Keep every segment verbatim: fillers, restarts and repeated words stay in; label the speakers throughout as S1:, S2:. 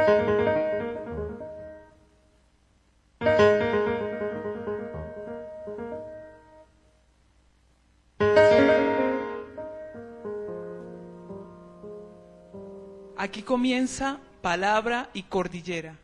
S1: Aquí comienza Palabra y Cordillera.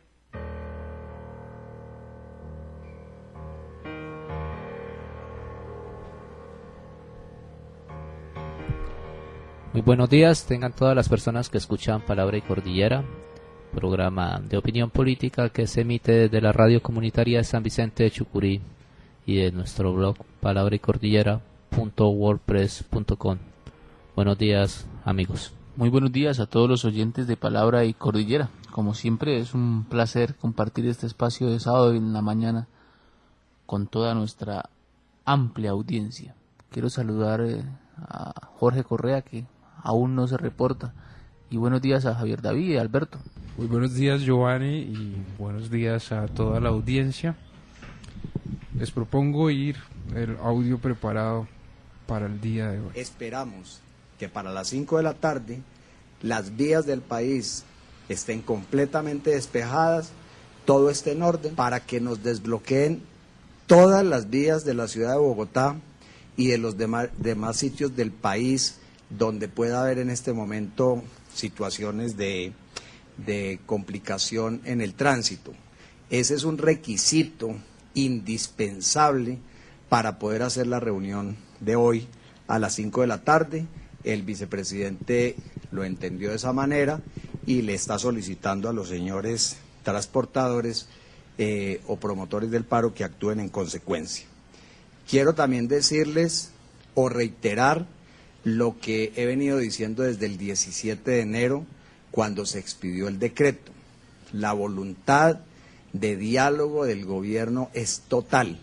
S2: Muy buenos días, tengan todas las personas que escuchan Palabra y Cordillera, programa de opinión política que se emite desde la radio comunitaria de San Vicente de Chucurí y de nuestro blog palabra y cordillera punto wordpress punto com. Buenos días, amigos.
S3: Muy buenos días a todos los oyentes de Palabra y Cordillera. Como siempre es un placer compartir este espacio de sábado en la mañana con toda nuestra amplia audiencia. Quiero saludar eh, a Jorge Correa, que aún no se reporta, y buenos días a Javier David y a Alberto.
S4: Muy buenos días, Giovanni, y buenos días a toda la audiencia. Les propongo ir el audio preparado para el día de hoy.
S5: Esperamos que para las cinco de la tarde las vías del país estén completamente despejadas, todo esté en orden, para que nos desbloqueen todas las vías de la ciudad de Bogotá y de los demás, demás sitios del país donde pueda haber en este momento situaciones de, de complicación en el tránsito. Ese es un requisito indispensable para poder hacer la reunión de hoy a las cinco de la tarde. El vicepresidente lo entendió de esa manera y le está solicitando a los señores transportadores eh, o promotores del paro que actúen en consecuencia. Quiero también decirles o reiterar lo que he venido diciendo desde el diecisiete de enero, cuando se expidió el decreto. La voluntad de diálogo del gobierno es total.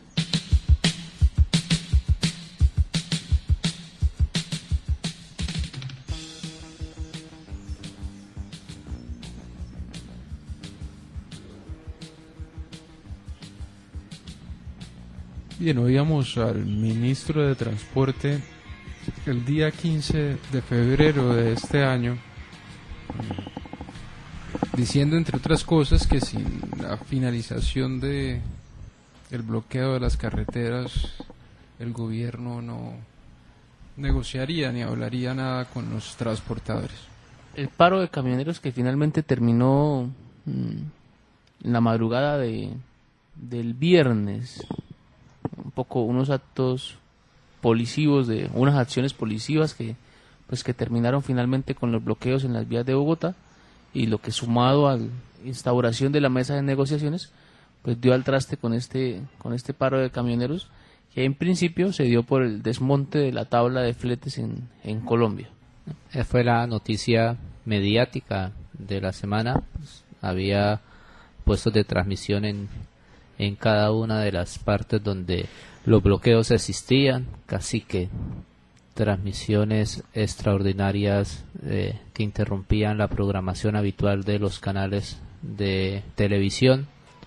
S4: Bien, oíamos al ministro de Transporte el día quince de febrero de este año diciendo, entre otras cosas, que sin la finalización de el bloqueo de las carreteras el gobierno no negociaría ni hablaría nada con los transportadores.
S3: El paro de camioneros que finalmente terminó mmm, en la madrugada de del viernes, un poco unos actos policivos, de unas acciones policivas que pues que terminaron finalmente con los bloqueos en las vías de Bogotá, y lo que, sumado a la instauración de la mesa de negociaciones, pues dio al traste con este con este paro de camioneros, que en principio se dio por el desmonte de la tabla de fletes en, en Colombia.
S2: Esa fue la noticia mediática de la semana. Pues, había puestos de transmisión en en cada una de las partes donde los bloqueos existían, casi que transmisiones extraordinarias eh, que interrumpían la programación habitual de los canales de televisión.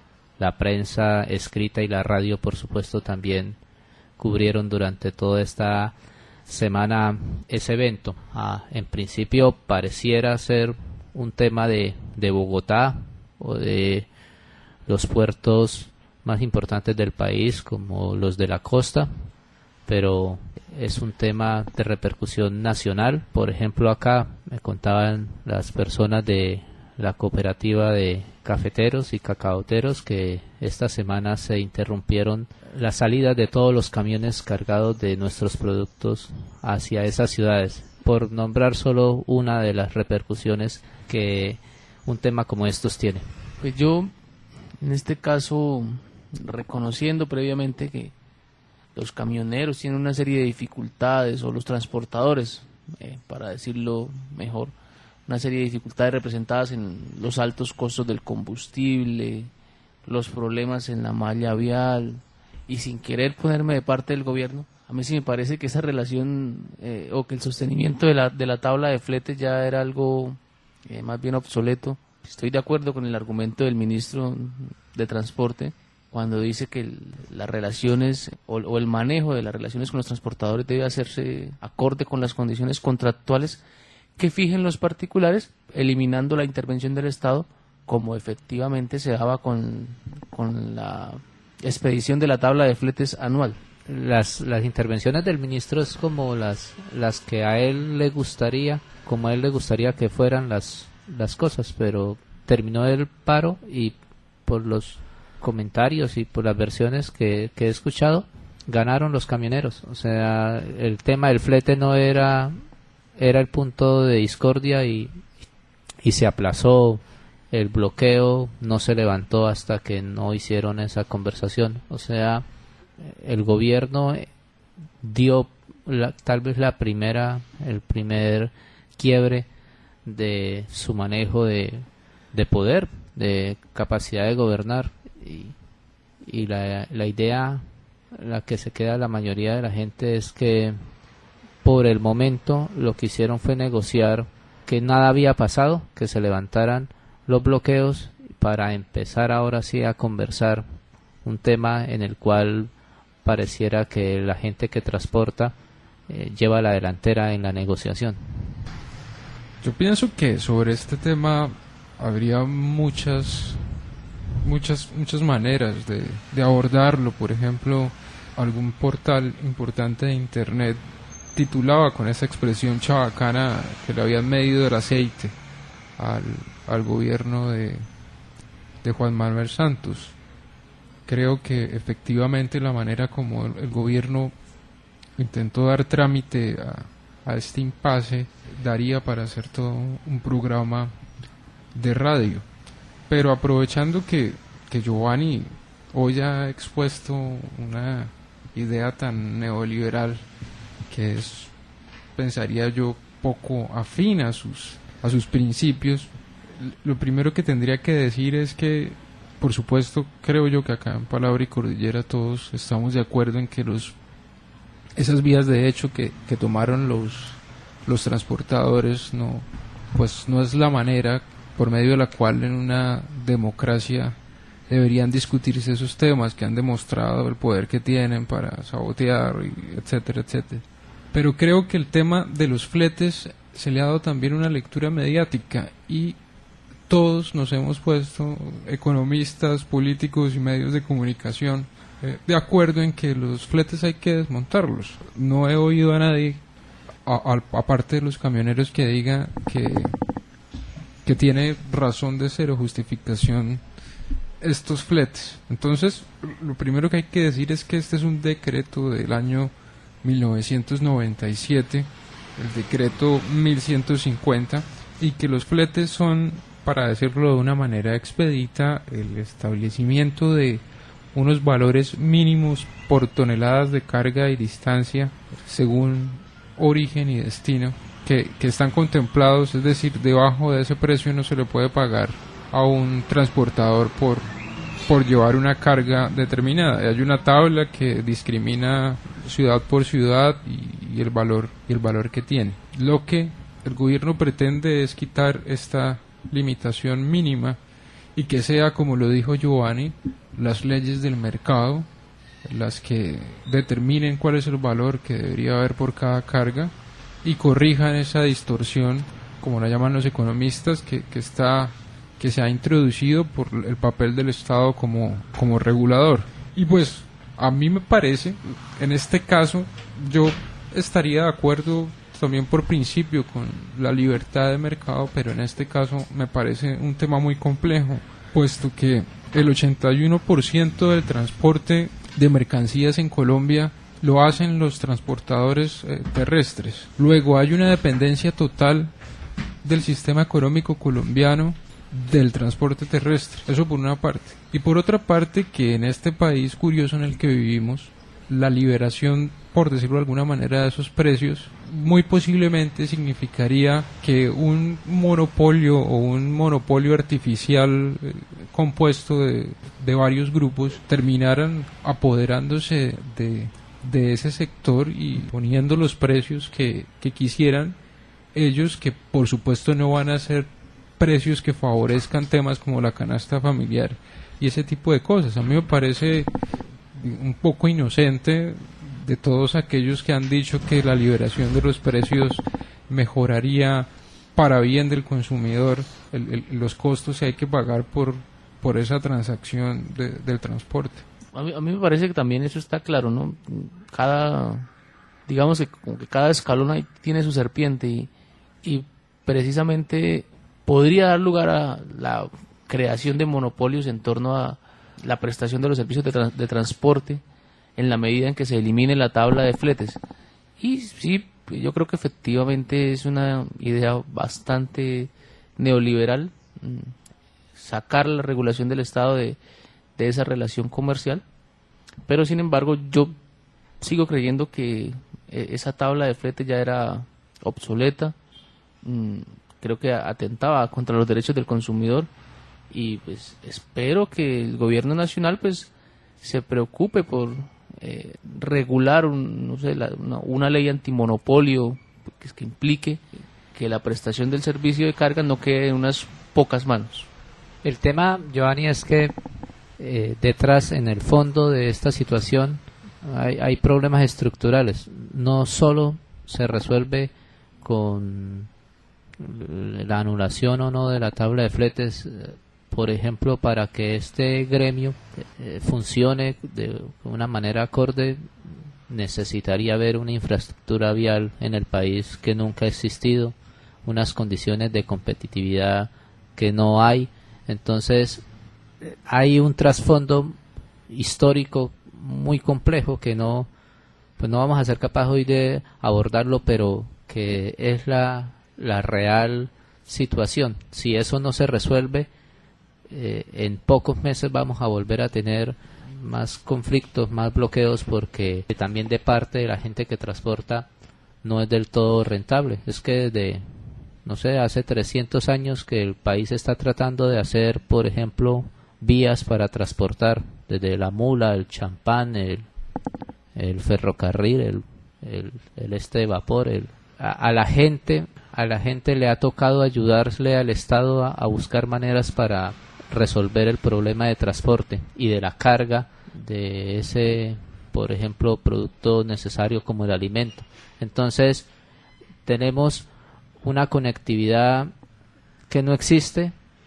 S2: La prensa escrita y la radio, por supuesto, también cubrieron durante toda esta semana ese evento. Ah, en principio pareciera ser un tema de, de Bogotá o de los puertos más importantes del país, como los de la costa, pero es un tema de repercusión nacional. Por ejemplo, acá me contaban las personas de la cooperativa de cafeteros y cacaoteros que esta semana se interrumpieron las salidas de todos los camiones cargados de nuestros productos hacia esas ciudades, por nombrar solo una de las repercusiones que un tema como estos tiene.
S3: Pues yo, en este caso, reconociendo previamente que los camioneros tienen una serie de dificultades, o los transportadores, eh, para decirlo mejor, una serie de dificultades representadas en los altos costos del combustible, los problemas en la malla vial, y sin querer ponerme de parte del gobierno, a mí sí me parece que esa relación eh, o que el sostenimiento de la, de la tabla de fletes ya era algo eh, más bien obsoleto. Estoy de acuerdo con el argumento del ministro de Transporte cuando dice que el, las relaciones o, o el manejo de las relaciones con los transportadores debe hacerse acorde con las condiciones contractuales que fijen los particulares, eliminando la intervención del Estado como efectivamente se daba con, con la expedición de la tabla de fletes anual.
S2: Las, las intervenciones del ministro es como las, las que a él le gustaría, como a él le gustaría que fueran las, las cosas, pero terminó el paro y por los comentarios y por las versiones que, que he escuchado, ganaron los camioneros. O sea, el tema del flete no era, era el punto de discordia y, y se aplazó. El bloqueo no se levantó hasta que no hicieron esa conversación. O sea, el gobierno dio la, tal vez la primera, el primer quiebre de su manejo de, de poder, de capacidad de gobernar, y, y la, la idea, la que se queda la mayoría de la gente, es que por el momento lo que hicieron fue negociar que nada había pasado, que se levantaran los bloqueos para empezar ahora sí a conversar un tema en el cual pareciera que la gente que transporta eh, lleva la delantera en la negociación.
S4: Yo pienso que sobre este tema habría muchas muchas muchas maneras de, de abordarlo. Por ejemplo, algún portal importante de internet titulaba con esa expresión chabacana que le habían medido el aceite al, al gobierno de, de Juan Manuel Santos. Creo que efectivamente la manera como el, el gobierno intentó dar trámite a, a este impasse daría para hacer todo un programa de radio. Pero aprovechando que, que Giovanni hoy ha expuesto una idea tan neoliberal que es, pensaría yo, poco afín a sus, a sus principios, lo primero que tendría que decir es que, por supuesto, creo yo que acá en Palabra y Cordillera todos estamos de acuerdo en que los esas vías de hecho que, que tomaron los, los transportadores no, pues no es la manera por medio de la cual en una democracia deberían discutirse esos temas que han demostrado el poder que tienen para sabotear, y etcétera, etcétera. Pero creo que el tema de los fletes se le ha dado también una lectura mediática y todos nos hemos puesto, economistas, políticos y medios de comunicación, eh, de acuerdo en que los fletes hay que desmontarlos. No he oído a nadie, a, a, aparte de los camioneros, que diga que, que tiene razón de ser o justificación estos fletes. Entonces, lo primero que hay que decir es que este es un decreto del año mil novecientos noventa y siete, el decreto mil ciento cincuenta, y que los fletes son, para decirlo de una manera expedita, el establecimiento de unos valores mínimos por toneladas de carga y distancia según origen y destino que, que están contemplados, es decir, debajo de ese precio no se le puede pagar a un transportador por, por llevar una carga determinada. Hay una tabla que discrimina ciudad por ciudad y, y el valor y el valor que tiene. Lo que el gobierno pretende es quitar esta limitación mínima y que sea, como lo dijo Giovanni, las leyes del mercado las que determinen cuál es el valor que debería haber por cada carga y corrijan esa distorsión, como la llaman los economistas, que, que está que se ha introducido por el papel del Estado como, como regulador. Y pues a mí me parece, en este caso, yo estaría de acuerdo también por principio con la libertad de mercado, pero en este caso me parece un tema muy complejo, puesto que el ochenta y uno por ciento del transporte de mercancías en Colombia lo hacen los transportadores eh, terrestres. Luego hay una dependencia total del sistema económico colombiano del transporte terrestre, eso por una parte. Y por otra parte, que en este país curioso en el que vivimos, la liberación, por decirlo de alguna manera, de esos precios muy posiblemente significaría que un monopolio o un monopolio artificial eh, compuesto de, de varios grupos terminaran apoderándose de, de ese sector y poniendo los precios que, que quisieran ellos, que por supuesto no van a ser precios que favorezcan temas como la canasta familiar y ese tipo de cosas. A mí me parece un poco inocente de todos aquellos que han dicho que la liberación de los precios mejoraría para bien del consumidor el, el, los costos que hay que pagar por, por esa transacción de, del transporte.
S3: A mí, a mí me parece que también eso está claro, ¿no? Cada, digamos que, como que cada escalón ahí tiene su serpiente y, y precisamente podría dar lugar a la creación de monopolios en torno a la prestación de los servicios de, tra- de transporte en la medida en que se elimine la tabla de fletes. Y sí, yo creo que efectivamente es una idea bastante neoliberal sacar la regulación del Estado de, de esa relación comercial, pero sin embargo yo sigo creyendo que esa tabla de flete ya era obsoleta, creo que atentaba contra los derechos del consumidor y pues espero que el gobierno nacional pues se preocupe por eh, regular un, no sé, la, una, una ley antimonopolio que, que implique que la prestación del servicio de carga no quede en unas pocas manos.
S2: El tema, Giovanni, es que eh, detrás, en el fondo de esta situación, hay, hay problemas estructurales. No solo se resuelve con la anulación o no de la tabla de fletes, eh, por ejemplo, para que este gremio eh, funcione de una manera acorde, necesitaría haber una infraestructura vial en el país que nunca ha existido, unas condiciones de competitividad que no hay. Entonces hay un trasfondo histórico muy complejo que no pues no vamos a ser capaces hoy de abordarlo, pero que es la, la real situación. Si eso no se resuelve, eh, en pocos meses vamos a volver a tener más conflictos, más bloqueos, porque también de parte de la gente que transporta no es del todo rentable. Es que desde no sé, hace trescientos años que el país está tratando de hacer, por ejemplo, vías para transportar desde la mula, el champán, el, el ferrocarril, el, el, el este de vapor. El, a, a la gente, a la gente le ha tocado ayudarle al Estado a, a buscar maneras para resolver el problema de transporte y de la carga de ese, por ejemplo, producto necesario como el alimento. Entonces, tenemos una conectividad que no existe,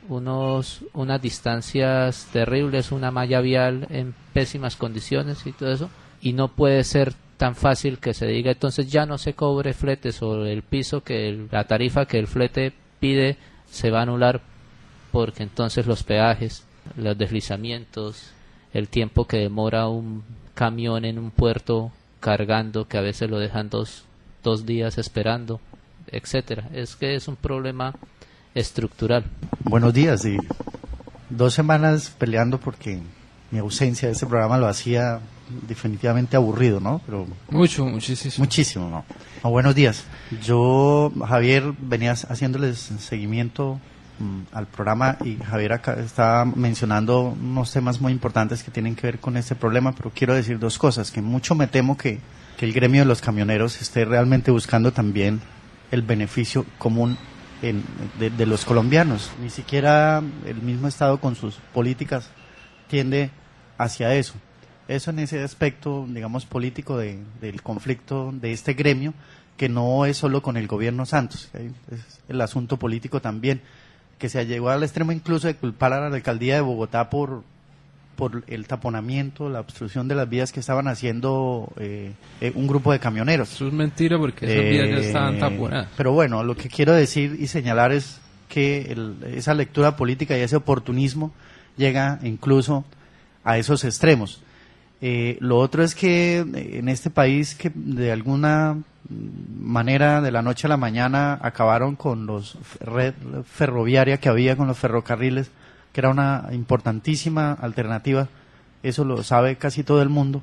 S2: unos unas distancias terribles, una malla vial en pésimas condiciones y todo eso, y no puede ser tan fácil que se diga entonces ya no se cobre flete sobre el piso, que el, la tarifa que el flete pide se va a anular, porque entonces los peajes, los deslizamientos, el tiempo que demora un camión en un puerto cargando, que a veces lo dejan dos, dos días esperando, etcétera. Es que es un problema estructural.
S6: Buenos días. Y dos semanas peleando porque mi ausencia de este programa lo hacía definitivamente aburrido, ¿no? Pero
S4: mucho, muchísimo.
S6: Muchísimo, ¿no? No, buenos días. Yo, Javier, venía haciéndoles seguimiento mmm, al programa y Javier acá estaba mencionando unos temas muy importantes que tienen que ver con este problema, pero quiero decir dos cosas, que mucho me temo que, que el gremio de los camioneros esté realmente buscando también el beneficio común en, de, de los colombianos. Ni siquiera el mismo Estado con sus políticas tiende hacia eso. Eso en ese aspecto, digamos, político de, del conflicto de este gremio, que no es solo con el gobierno Santos, es el asunto político también, que se llegó al extremo incluso de culpar a la alcaldía de Bogotá por por el taponamiento, la obstrucción de las vías que estaban haciendo eh, eh, un grupo de camioneros.
S4: Eso es mentira porque esas
S6: eh,
S4: vías ya estaban taponadas.
S6: Pero bueno, lo que quiero decir y señalar es que el, esa lectura política y ese oportunismo llega incluso a esos extremos. Eh, lo otro es que en este país que de alguna manera de la noche a la mañana acabaron con los red ferroviaria que había, con los ferrocarriles, que era una importantísima alternativa, eso lo sabe casi todo el mundo,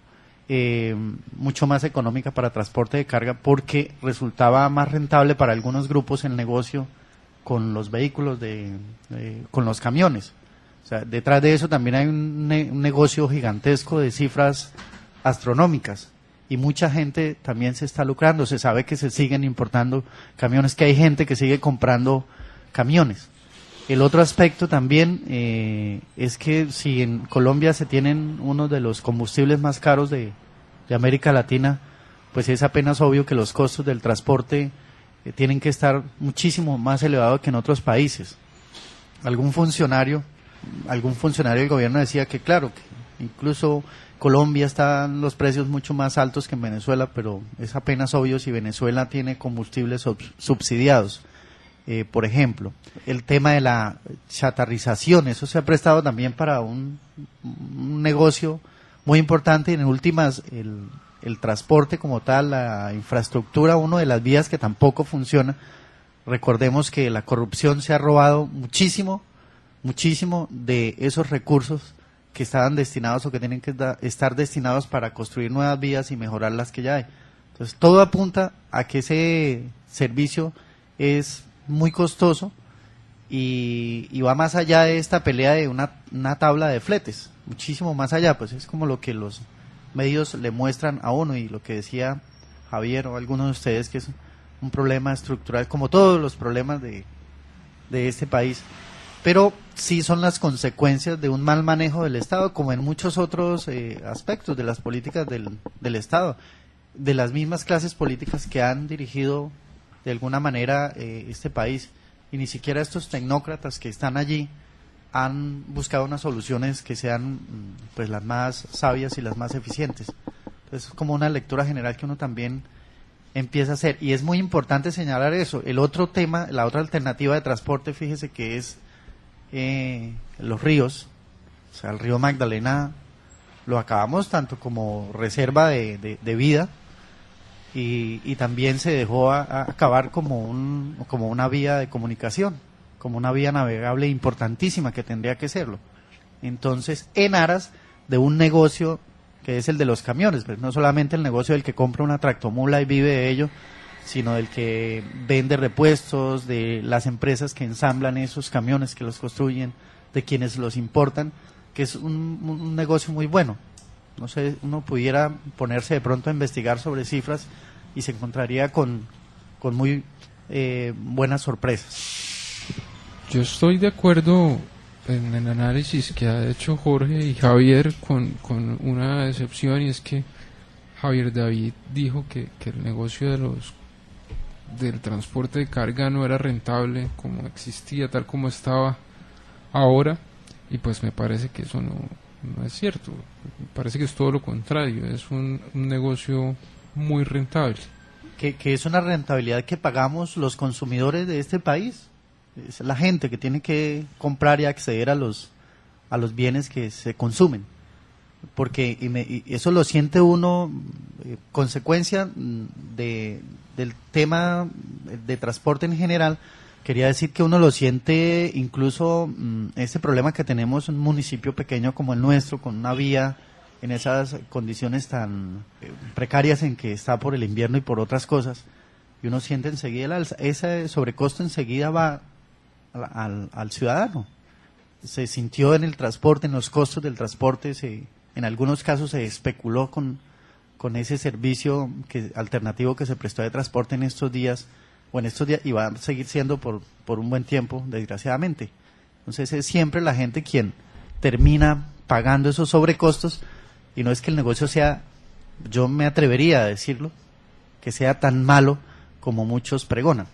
S6: eh, mucho más económica para transporte de carga, porque resultaba más rentable para algunos grupos el negocio con los vehículos, de, de con los camiones. O sea, detrás de eso también hay un, ne- un negocio gigantesco de cifras astronómicas, y mucha gente también se está lucrando. Se sabe que se siguen importando camiones, que hay gente que sigue comprando camiones. El otro aspecto también eh, es que si en Colombia se tienen uno de los combustibles más caros de, de América Latina, pues es apenas obvio que los costos del transporte eh, tienen que estar muchísimo más elevados que en otros países. Algún funcionario, algún funcionario del gobierno decía que claro, que incluso Colombia están los precios mucho más altos que en Venezuela, pero es apenas obvio si Venezuela tiene combustibles sub- subsidiados. Eh, por ejemplo, el tema de la chatarrización, eso se ha prestado también para un, un negocio muy importante. Y en últimas, el, el transporte como tal, la infraestructura, una de las vías que tampoco funciona. Recordemos que la corrupción se ha robado muchísimo, muchísimo de esos recursos que estaban destinados o que tienen que da, estar destinados para construir nuevas vías y mejorar las que ya hay. Entonces, todo apunta a que ese servicio es muy costoso y, y va más allá de esta pelea de una, una tabla de fletes, muchísimo más allá, pues es como lo que los medios le muestran a uno y lo que decía Javier o alguno de ustedes, que es un problema estructural como todos los problemas de, de este país, pero sí son las consecuencias de un mal manejo del Estado, como en muchos otros eh, aspectos de las políticas del, del Estado, de las mismas clases políticas que han dirigido de alguna manera eh, este país, y ni siquiera estos tecnócratas que están allí han buscado unas soluciones que sean pues las más sabias y las más eficientes. Entonces es como una lectura general que uno también empieza a hacer, y es muy importante señalar eso. El otro tema, la otra alternativa de transporte, fíjese que es eh, los ríos, o sea, el río Magdalena lo acabamos tanto como reserva de, de, de vida, y, y también se dejó a, a acabar como un como una vía de comunicación, como una vía navegable importantísima que tendría que serlo. Entonces, en aras de un negocio que es el de los camiones, pues no solamente el negocio del que compra una tractomula y vive de ello, sino del que vende repuestos, de las empresas que ensamblan esos camiones, que los construyen, de quienes los importan, que es un, un negocio muy bueno. No sé, uno pudiera ponerse de pronto a investigar sobre cifras y se encontraría con, con muy eh, buenas sorpresas.
S4: Yo estoy de acuerdo en el análisis que ha hecho Jorge y Javier con, con una excepción, y es que Javier David dijo que, que el negocio de los del transporte de carga no era rentable como existía, tal como estaba ahora, y pues me parece que eso no, no es cierto. Me parece que es todo lo contrario, es un, un negocio muy rentable.
S6: Que, que es una rentabilidad que pagamos los consumidores de este país. Es la gente que tiene que comprar y acceder a los a los bienes que se consumen, porque y me, y eso lo siente uno eh, consecuencia de del tema de transporte en general. Quería decir que uno lo siente incluso mmm, ese problema que tenemos en un municipio pequeño como el nuestro, con una vía en esas condiciones tan eh, precarias en que está por el invierno y por otras cosas, y uno siente enseguida el alza. Ese sobrecosto enseguida va al, al, al ciudadano. Se sintió en el transporte, en los costos del transporte, se, en algunos casos se especuló con, con ese servicio que, alternativo que se prestó de transporte en estos días, o en estos días, y va a seguir siendo por, por un buen tiempo, desgraciadamente. Entonces es siempre la gente quien termina pagando esos sobrecostos, y no es que el negocio sea, yo me atrevería a decirlo, que sea tan malo como muchos pregonan.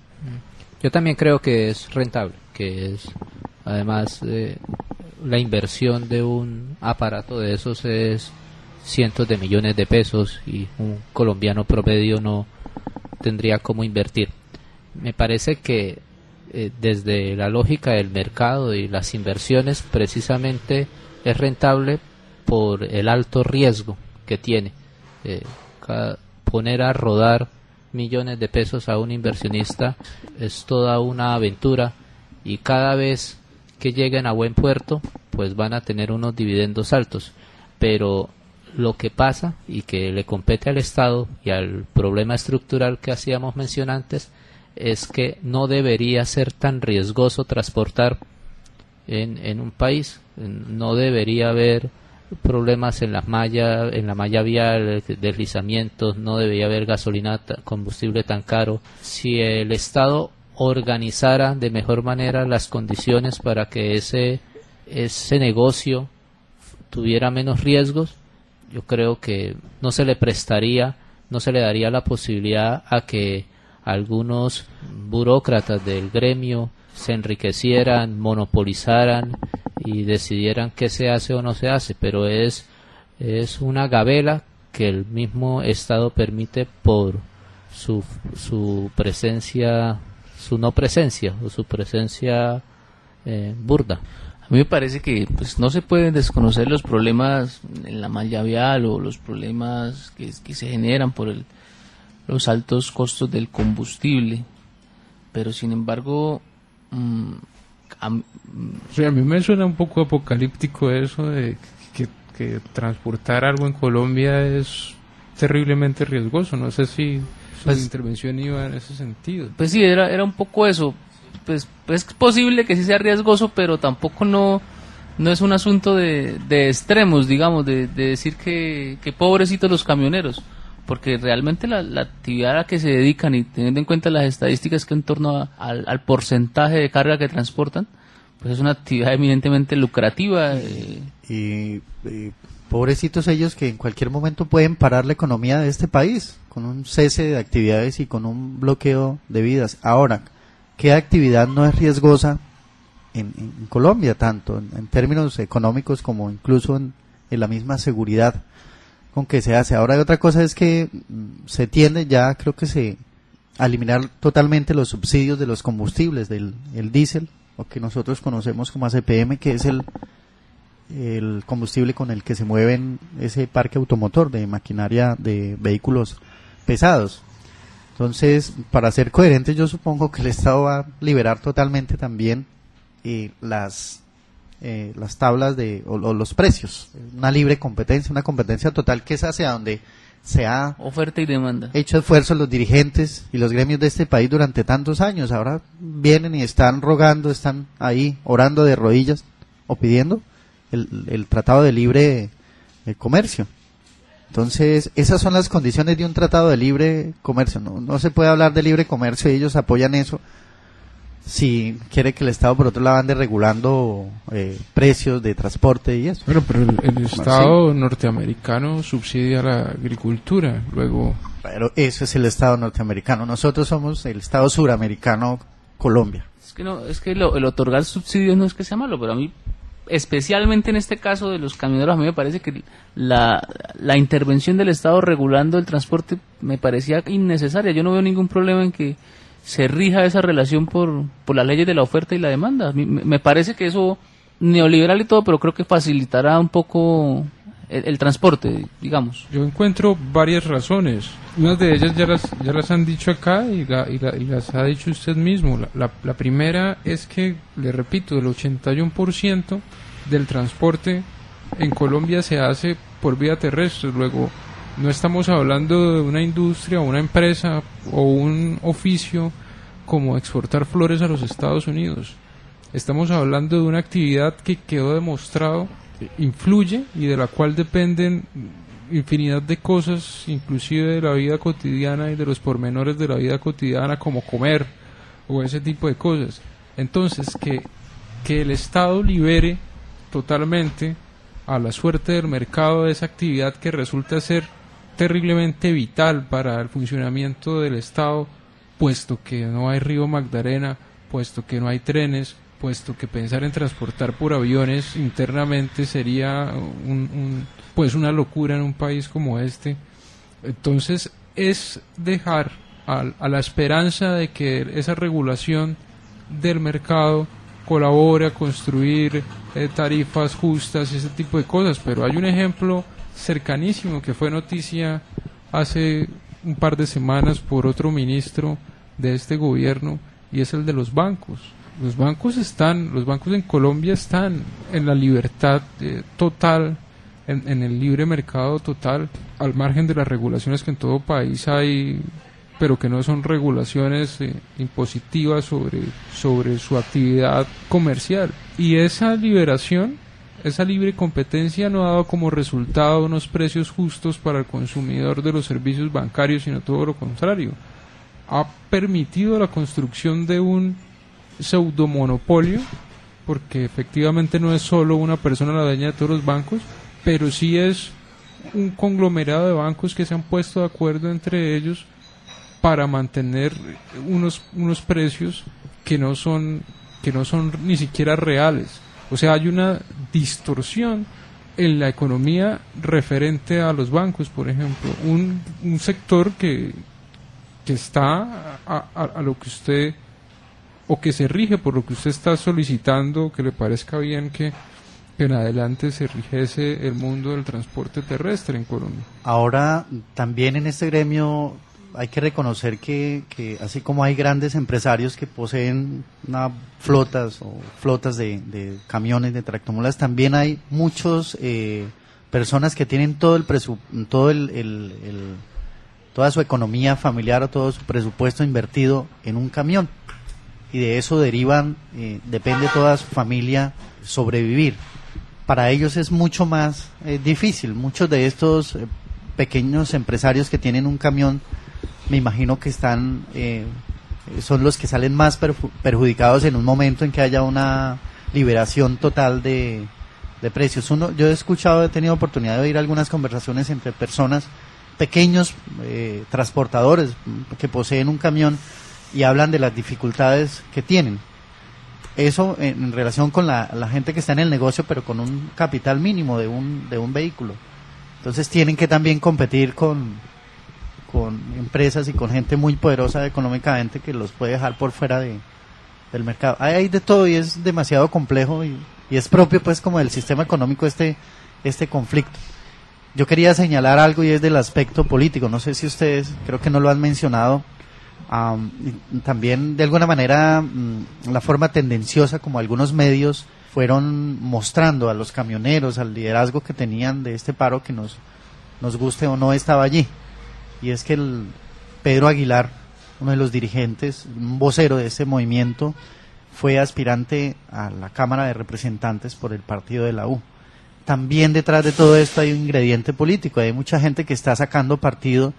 S2: Yo también creo que es rentable, que es, además, eh, la inversión de un aparato de esos es cientos de millones de pesos, y un colombiano promedio no tendría cómo invertir. Me parece que eh, desde la lógica del mercado y las inversiones, precisamente es rentable por el alto riesgo que tiene. Eh, cada, poner a rodar millones de pesos a un inversionista es toda una aventura, y cada vez que lleguen a buen puerto pues van a tener unos dividendos altos, pero lo que pasa y que le compete al Estado y al problema estructural que hacíamos mención antes es que no debería ser tan riesgoso transportar en, en un país. No debería haber problemas en la malla, en la malla vial, deslizamientos, no debería haber gasolina, combustible tan caro. Si el Estado organizara de mejor manera las condiciones para que ese ese negocio tuviera menos riesgos, yo creo que no se le prestaría, no se le daría la posibilidad a que algunos burócratas del gremio se enriquecieran, monopolizaran y decidieran qué se hace o no se hace, pero es, es una gabela que el mismo Estado permite por su, su presencia, su no presencia o su presencia eh, burda.
S3: A mí me parece que pues no se pueden desconocer los problemas en la malla vial o los problemas que, que se generan por el, los altos costos del combustible, pero sin embargo mmm, a,
S4: o sea, a mí me suena un poco apocalíptico eso de que, que transportar algo en Colombia es terriblemente riesgoso. No sé si su
S3: pues,
S4: intervención iba en ese sentido.
S3: Pues sí, era, era un poco eso. Pues, pues es posible que sí sea riesgoso, pero tampoco no no es un asunto de, de extremos, digamos, de, de decir que, que pobrecitos los camioneros, porque realmente la, la actividad a la que se dedican, y teniendo en cuenta las estadísticas que en torno a, al, al porcentaje de carga que transportan, pues es una actividad eminentemente lucrativa. Eh.
S6: Y, y pobrecitos ellos que en cualquier momento pueden parar la economía de este país, con un cese de actividades y con un bloqueo de vidas. Ahora, ¿qué actividad no es riesgosa en, en Colombia, tanto en, en términos económicos como incluso en, en la misma seguridad con que se hace? Ahora, otra cosa es que mm, se tiende ya, creo que se, a eliminar totalmente los subsidios de los combustibles, del el diésel, o que nosotros conocemos como A C P M, que es el, el combustible con el que se mueven ese parque automotor de maquinaria de vehículos pesados. Entonces, para ser coherentes, yo supongo que el Estado va a liberar totalmente también eh, las eh, las tablas de o, o los precios, una libre competencia, una competencia total, que es hacia donde se ha
S3: oferta y demanda
S6: hecho esfuerzos los dirigentes y los gremios de este país durante tantos años. Ahora vienen y están rogando, están ahí orando de rodillas o pidiendo el, el tratado de libre eh, comercio. Entonces, esas son las condiciones de un tratado de libre comercio. No, no se puede hablar de libre comercio y ellos apoyan eso si quiere que el Estado, por otro lado, ande regulando eh, precios de transporte y eso.
S4: Bueno, pero el, el Estado sí. norteamericano subsidia la agricultura, luego...
S6: Pero eso es el Estado norteamericano. Nosotros somos el Estado suramericano, Colombia.
S3: Es que no, es que lo, el otorgar subsidios no es que sea malo, pero a mí, especialmente en este caso de los camioneros, a mí me parece que la, la intervención del Estado regulando el transporte me parecía innecesaria. Yo no veo ningún problema en que se rija esa relación por, por las leyes de la oferta y la demanda. A mí, me parece que eso, neoliberal y todo, pero creo que facilitará un poco el, el transporte, digamos.
S4: Yo encuentro varias razones. Unas de ellas ya las, ya las han dicho acá y, la, y, la, y las ha dicho usted mismo. La, la, la primera es que, le repito, el ochenta y uno por ciento del transporte en Colombia se hace por vía terrestre. Luego, no estamos hablando de una industria o una empresa o un oficio como exportar flores a los Estados Unidos. Estamos hablando de una actividad que quedó demostrado influye y de la cual dependen infinidad de cosas, inclusive de la vida cotidiana y de los pormenores de la vida cotidiana, como comer o ese tipo de cosas. Entonces, que, que el Estado libere totalmente a la suerte del mercado de esa actividad que resulta ser terriblemente vital para el funcionamiento del Estado, puesto que no hay río Magdalena, puesto que no hay trenes, puesto que pensar en transportar por aviones internamente sería un, un, pues una locura en un país como este. Entonces es dejar a, a la esperanza de que esa regulación del mercado colabore a construir eh, tarifas justas y ese tipo de cosas. Pero hay un ejemplo cercanísimo que fue noticia hace un par de semanas por otro ministro de este gobierno, y es el de los bancos. Los bancos están, los bancos en Colombia están en la libertad eh, total, en, en el libre mercado total, al margen de las regulaciones que en todo país hay, pero que no son regulaciones eh, impositivas sobre, sobre su actividad comercial. Y esa liberación, esa libre competencia no ha dado como resultado unos precios justos para el consumidor de los servicios bancarios, sino todo lo contrario. Ha permitido la construcción de un pseudomonopolio, porque efectivamente no es solo una persona la dueña de todos los bancos, pero sí es un conglomerado de bancos que se han puesto de acuerdo entre ellos para mantener unos unos precios que no son que no son ni siquiera reales. O sea, hay una distorsión en la economía referente a los bancos, por ejemplo, un, un sector que, que está a, a, a lo que usted, o que se rige por lo que usted está solicitando, que le parezca bien que, que en adelante se rigiese el mundo del transporte terrestre en Colombia.
S6: Ahora, también en este gremio hay que reconocer que, que así como hay grandes empresarios que poseen una flotas o flotas de, de camiones, de tractomulas, también hay muchos eh, personas que tienen todo el presu todo el, el, el toda su economía familiar o todo su presupuesto invertido en un camión, y de eso derivan, eh, depende toda su familia sobrevivir. Para ellos es mucho más eh, difícil. Muchos de estos eh, pequeños empresarios que tienen un camión, me imagino que están eh, son los que salen más perjudicados en un momento en que haya una liberación total de, de precios. Uno, yo he escuchado, he tenido oportunidad de oír algunas conversaciones entre personas, pequeños eh, transportadores que poseen un camión, y hablan de las dificultades que tienen. Eso en, en relación con la, la gente que está en el negocio, pero con un capital mínimo de un, de un vehículo. Entonces tienen que también competir con con empresas y con gente muy poderosa económicamente que los puede dejar por fuera de, del mercado. Hay, hay de todo y es demasiado complejo y, y es propio pues como del sistema económico este, este conflicto. Yo quería señalar algo y es del aspecto político, no sé si ustedes, creo que no lo han mencionado, um, también de alguna manera um, la forma tendenciosa como algunos medios fueron mostrando a los camioneros, al liderazgo que tenían de este paro, que nos, nos guste o no, estaba allí. Y es que el Pedro Aguilar, uno de los dirigentes, un vocero de ese movimiento, fue aspirante a la Cámara de Representantes por el partido de la U. También detrás de todo esto hay un ingrediente político, hay mucha gente que está sacando partido,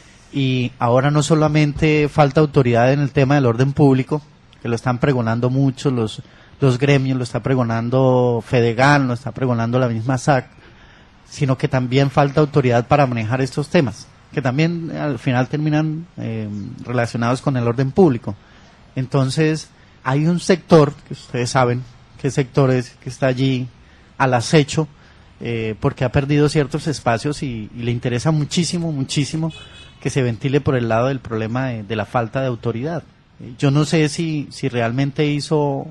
S6: y ahora no solamente falta autoridad en el tema del orden público, que lo están pregonando mucho los, los gremios, lo está pregonando Fedegan, lo está pregonando la misma S A C, sino que también falta autoridad para manejar estos temas, que también al final terminan eh, relacionados con el orden público. Entonces, hay un sector, que ustedes saben qué sector es, que está allí al acecho, eh, porque ha perdido ciertos espacios y, y le interesa muchísimo, muchísimo que se ventile por el lado del problema de, de la falta de autoridad. Eh, yo no sé si, si realmente hizo,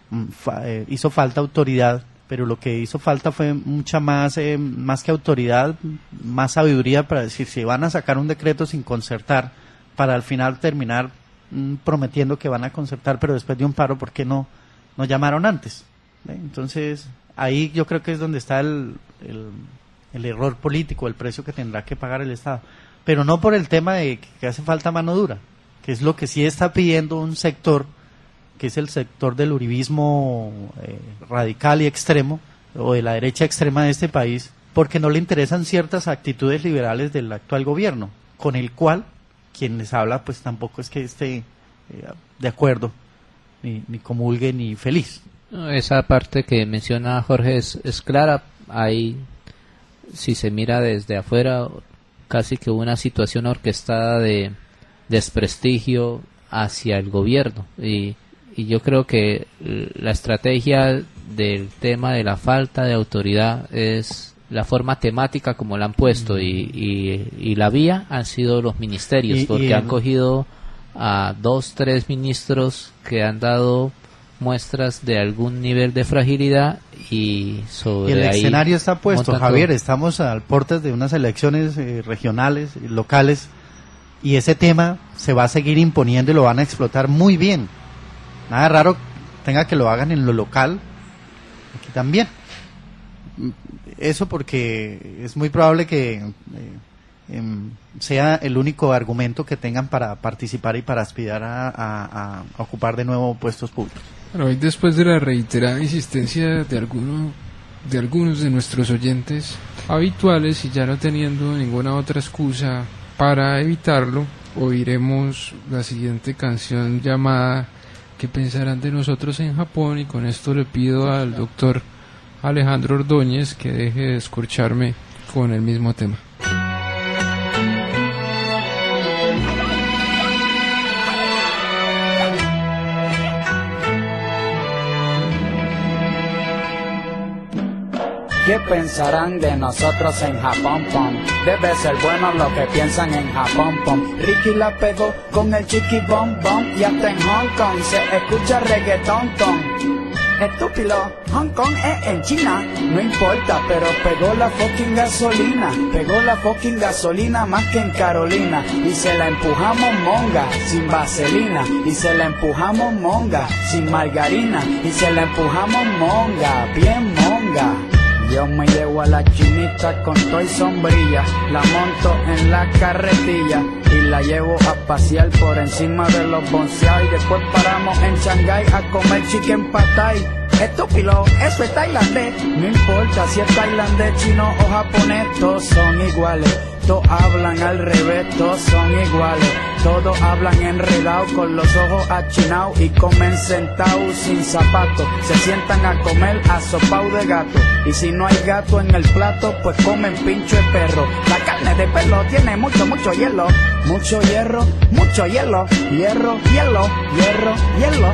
S6: fa, eh, hizo falta autoridad, pero lo que hizo falta fue mucha más, eh, más que autoridad, más sabiduría para decir, si van a sacar un decreto sin concertar, para al final terminar mm, prometiendo que van a concertar, pero después de un paro, ¿por qué no, no llamaron antes? ¿Eh? Entonces, ahí yo creo que es donde está el, el, el error político, el precio que tendrá que pagar el Estado. Pero no por el tema de que hace falta mano dura, que es lo que sí está pidiendo un sector, que es el sector del uribismo eh, radical y extremo, o de la derecha extrema de este país, porque no le interesan ciertas actitudes liberales del actual gobierno, con el cual quien les habla pues tampoco es que esté eh, de acuerdo, ni, ni comulgue, ni feliz.
S2: Esa parte que menciona Jorge es, es clara. Hay, si se mira desde afuera, casi que una situación orquestada de desprestigio hacia el gobierno, y Y yo creo que la estrategia del tema de la falta de autoridad es la forma temática como la han puesto, y, y, y la vía han sido los ministerios,
S6: y,
S2: porque
S6: y
S2: han cogido a dos, tres ministros que han dado muestras de algún nivel de fragilidad, y sobre
S6: y el
S2: ahí
S6: escenario está puesto, Javier,
S2: todo.
S6: Estamos al portes de unas elecciones eh, regionales, eh, locales, y ese tema se va a seguir imponiendo y lo van a explotar muy bien. Nada raro tenga que lo hagan en lo local, aquí también. Eso porque es muy probable que eh, eh, sea el único argumento que tengan para participar y para aspirar a, a, a ocupar de nuevo puestos públicos.
S4: Bueno, hoy, después de la reiterada insistencia de alguno, de algunos de nuestros oyentes habituales, y ya no teniendo ninguna otra excusa para evitarlo, oiremos la siguiente canción llamada ¿Qué pensarán de nosotros en Japón? Y con esto le pido al doctor Alejandro Ordóñez que deje de escorcharme con el mismo tema.
S7: ¿Qué pensarán de nosotros en Japón, pom? Debe ser bueno lo que piensan en Japón, pom. Ricky la pegó con el chiqui bom bom y hasta en Hong Kong se escucha reggaetón, ton. Estúpido, Hong Kong es en China, no importa, pero pegó la fucking gasolina, pegó la fucking gasolina más que en Carolina, y se la empujamos monga, sin vaselina, y se la empujamos monga, sin margarina, y se la empujamos monga, bien monga. Yo me llevo a la chinita con toy sombrilla, la monto en la carretilla y la llevo a pasear por encima de los bonseados y después paramos en Shanghái a comer chicken pad thai. Estúpido, eso es tailandés, no importa si es tailandés, chino o japonés, todos son iguales. Todos hablan al revés, todos son iguales. Todos hablan enredados con los ojos achinados y comen sentados sin zapatos. Se sientan a comer asopao de gato. Y si no hay gato en el plato, pues comen pincho de perro. La carne de perro tiene mucho, mucho hielo. Mucho hierro, mucho hielo. Hierro, hielo, hierro, hielo.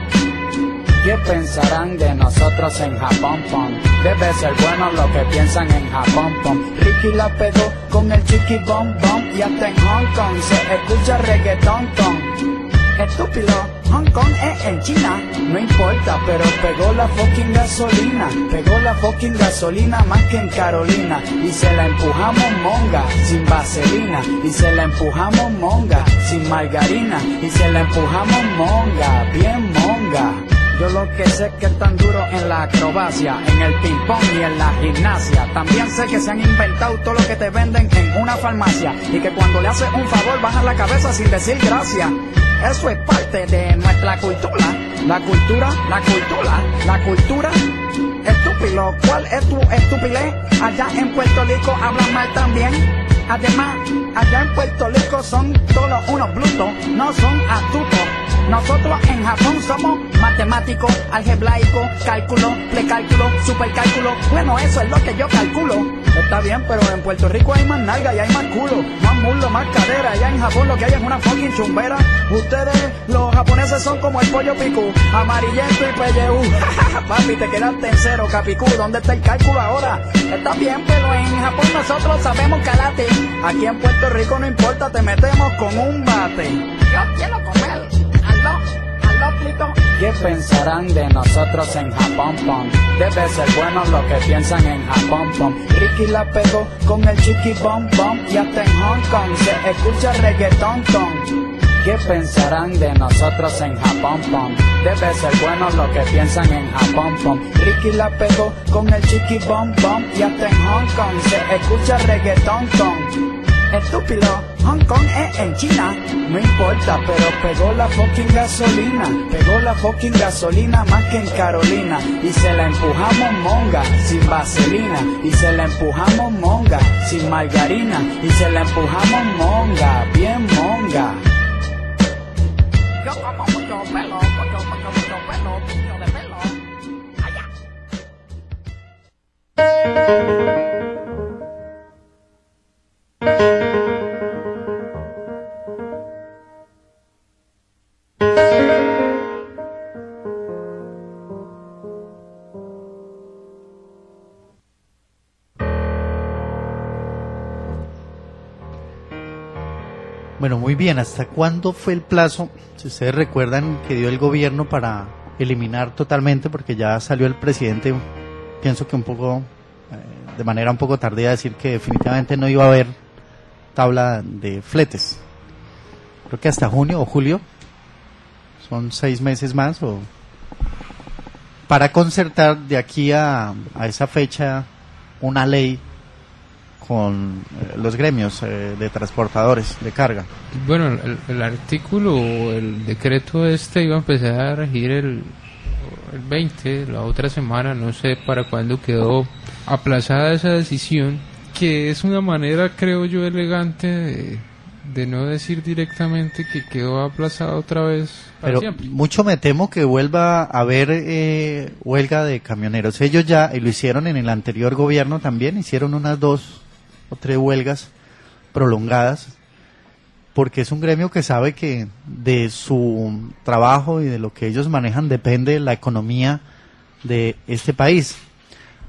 S7: ¿Qué pensarán de nosotros en Japón, pom? Debe ser bueno lo que piensan en Japón, pom. Ricky la pegó con el chiqui bom bom y hasta en Hong Kong se escucha reggaetón, ton. Estúpido, Hong Kong es en China, no importa, pero pegó la fucking gasolina, pegó la fucking gasolina más que en Carolina, y se la empujamos monga, sin vaselina, y se la empujamos monga, sin margarina, y se la empujamos monga, bien monga. Yo lo que sé es que están duros en la acrobacia, en el ping pong y en la gimnasia. También sé que se han inventado todo lo que te venden en una farmacia y que cuando le haces un favor bajan la cabeza sin decir gracias. Eso es parte de nuestra cultura. La cultura, la cultura, la cultura. Estúpido, ¿cuál es tu estupidez? Allá en Puerto Rico hablan mal también. Además, allá en Puerto Rico son todos unos brutos, no son astutos. Nosotros en Japón somos matemáticos, algebraicos, cálculo, precálculo, supercálculo. Bueno, eso es lo que yo calculo. Está bien, pero en Puerto Rico hay más nalga y hay más culo, más muslo, más cadera. Allá en Japón lo que hay es una fucking chumbera. Ustedes, los japoneses, son como el pollo picú, amarillento y pelleú. Papi, te quedaste en cero, capicú. ¿Dónde está el cálculo ahora? Está bien, pero en Japón nosotros sabemos karate. Aquí en Puerto Rico no importa, te metemos con un bate. Yo quiero comer. Aló, aló, Plito. ¿Qué pensarán de nosotros en Japón, pom? Debe ser bueno lo que piensan en Japón, pom. Ricky la pegó con el chiqui bom bom y hasta en Hong Kong se escucha reggaetón, ton. ¿Qué pensarán de nosotros en Japón, pom? Debe ser bueno lo que piensan en Japón, pom. Ricky la pegó con el chiqui bom bom y hasta en Hong Kong se escucha reggaetón, ton. Estúpido, Hong Kong es en China, no importa, pero pegó la fucking gasolina, pegó la fucking gasolina más que en Carolina, y se la empujamos monga, sin vaselina, y se la empujamos monga, sin margarina, y se la empujamos monga, bien monga. Yo como mucho pelo, mucho, mucho, mucho pelo, mucho de pelo, allá.
S6: Bueno, muy bien. ¿Hasta cuándo fue el plazo, si ustedes recuerdan, que dio el gobierno para eliminar totalmente, porque ya salió el presidente, pienso que un poco, eh, de manera un poco tardía, decir que definitivamente no iba a haber tabla de fletes? Creo que hasta junio o julio, son seis meses más, o para concertar de aquí a, a esa fecha una ley con eh, los gremios eh, de transportadores de carga.
S4: Bueno, el, el artículo, el decreto este iba a empezar a regir el, el veinte, la otra semana, no sé para cuándo quedó aplazada esa decisión, que es una manera, creo yo, elegante de, de no decir directamente que quedó aplazada otra vez para
S6: Pero
S4: siempre.
S6: Mucho me temo que vuelva a haber eh, huelga de camioneros. Ellos ya, y lo hicieron en el anterior gobierno también, hicieron unas dos o tres huelgas prolongadas, porque es un gremio que sabe que de su trabajo y de lo que ellos manejan depende la economía de este país.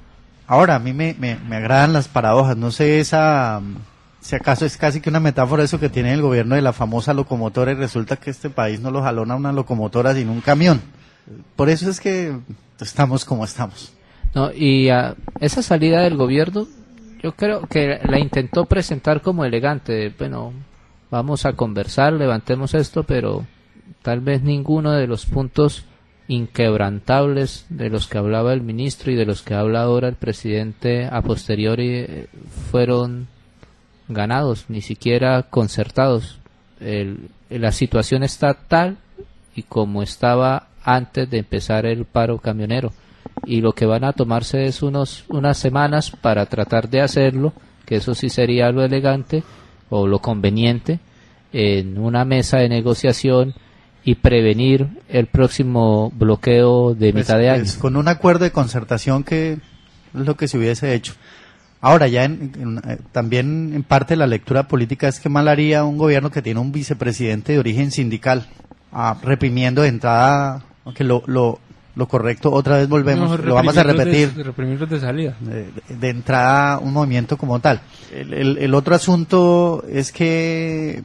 S6: Ahora, a mí me, me, me agradan las paradojas, no sé esa, si acaso es casi que una metáfora eso que tiene el gobierno de la famosa locomotora y resulta que este país no lo jalona una locomotora sino un camión. Por eso es que estamos como estamos.
S2: No, y uh, esa salida del gobierno, yo creo que la intentó presentar como elegante, bueno, vamos a conversar, levantemos esto, pero tal vez ninguno de los puntos inquebrantables de los que hablaba el ministro y de los que habla ahora el presidente a posteriori eh, fueron ganados, ni siquiera concertados. El, la situación está tal y como estaba antes de empezar el paro camionero, y lo que van a tomarse es unos unas semanas para tratar de hacerlo, que eso sí sería lo elegante o lo conveniente, en una mesa de negociación y prevenir el próximo bloqueo de
S6: pues,
S2: mitad de año.
S6: Pues, con un acuerdo de concertación que es lo que se hubiese hecho. Ahora, ya en, en, eh, también en parte la lectura política es que mal haría un gobierno que tiene un vicepresidente de origen sindical, ah, reprimiendo de entrada, aunque lo, lo, lo correcto, otra vez volvemos,
S4: no,
S6: lo vamos a repetir,
S4: de, reprimirlos de salida.
S6: De, de entrada un movimiento como tal. El, el, el otro asunto es que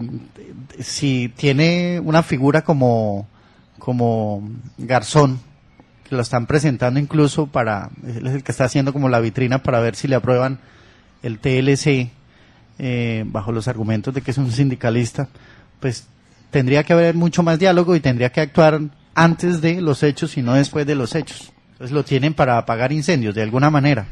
S6: si tiene una figura como, como Garzón, que lo están presentando incluso para, él es el que está haciendo como la vitrina para ver si le aprueban el T L C, eh, bajo los argumentos de que es un sindicalista, pues tendría que haber mucho más diálogo y tendría que actuar antes de los hechos y no después de los hechos. Entonces lo tienen para apagar incendios de alguna manera.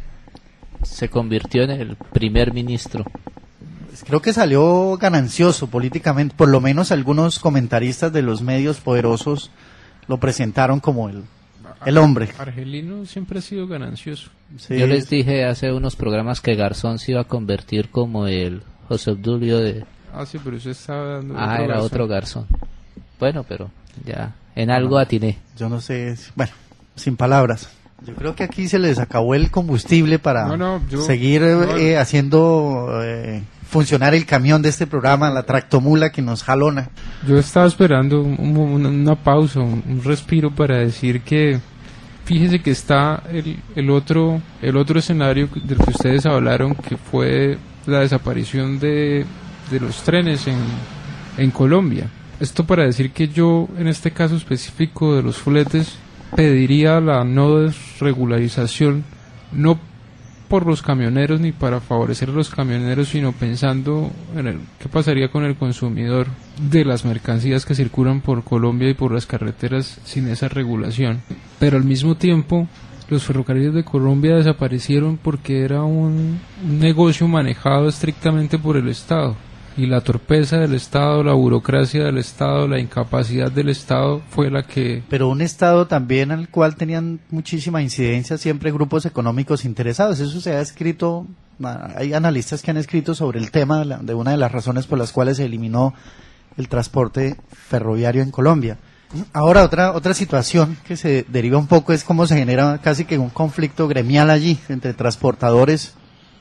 S2: Se convirtió en el primer ministro.
S6: Pues creo que salió ganancioso políticamente, por lo menos algunos comentaristas de los medios poderosos lo presentaron como el, el hombre.
S4: Argelino siempre ha sido ganancioso.
S6: Sí.
S2: Yo les dije hace unos programas que Garzón se iba a convertir como el José Obdulio de...
S4: Ah, sí, pero usted estaba dando
S2: Ah,
S4: otro
S2: era
S4: Garzón.
S2: otro Garzón. Bueno, pero ya en algo atiné.
S6: Yo no sé, bueno, sin palabras. Yo creo que aquí se les acabó el combustible para
S4: No, no, yo-
S6: seguir
S4: no.
S6: eh, haciendo eh, funcionar el camión de este programa, la tractomula que nos jalona.
S4: Yo estaba esperando un- un- una pausa, un, un respiro para decir que fíjese que está el, el otro el otro escenario del que ustedes hablaron, que fue la desaparición de, de los trenes en, en Colombia. Esto para decir que yo, en este caso específico de los fletes, pediría la no desregularización, no por los camioneros ni para favorecer a los camioneros, sino pensando en el qué pasaría con el consumidor de las mercancías que circulan por Colombia y por las carreteras sin esa regulación. Pero al mismo tiempo, los ferrocarriles de Colombia desaparecieron porque era un, un negocio manejado estrictamente por el Estado. Y la torpeza del Estado, la burocracia del Estado, la incapacidad del Estado fue la que...
S6: Pero un Estado también al cual tenían muchísima incidencia siempre grupos económicos interesados. Eso se ha escrito, hay analistas que han escrito sobre el tema de, la, de una de las razones por las cuales se eliminó el transporte ferroviario en Colombia. Ahora otra otra situación que se deriva un poco es cómo se genera casi que un conflicto gremial allí entre transportadores.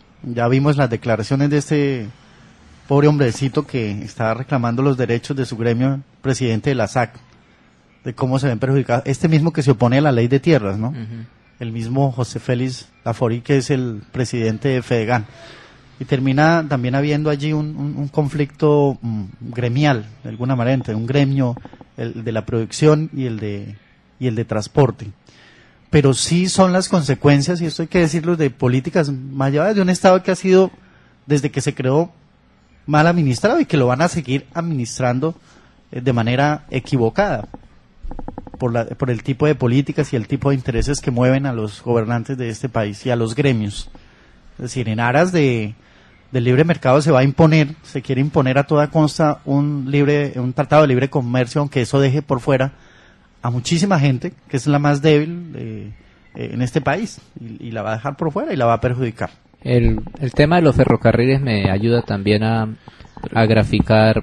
S6: Ya vimos las declaraciones de este pobre hombrecito que está reclamando los derechos de su gremio, presidente de la S A C, de cómo se ven perjudicados. Este mismo que se opone a la ley de tierras, ¿no?
S2: Uh-huh.
S6: El mismo José Félix Laforí, que es el presidente de Fedegan. Y termina también habiendo allí un, un, un conflicto mm, gremial, de alguna manera, entre un gremio, el de la producción y el de, y el de transporte. Pero sí son las consecuencias, y esto hay que decirlo, de políticas más llevadas de un Estado que ha sido, desde que se creó, mal administrado y que lo van a seguir administrando eh, de manera equivocada por, la, por el tipo de políticas y el tipo de intereses que mueven a los gobernantes de este país y a los gremios. Es decir, en aras de del libre mercado se va a imponer, se quiere imponer a toda costa un libre, un tratado de libre comercio, aunque eso deje por fuera a muchísima gente que es la más débil eh, eh, en este país y, y la va a dejar por fuera y la va a perjudicar.
S2: El, el tema de los ferrocarriles me ayuda también a, a graficar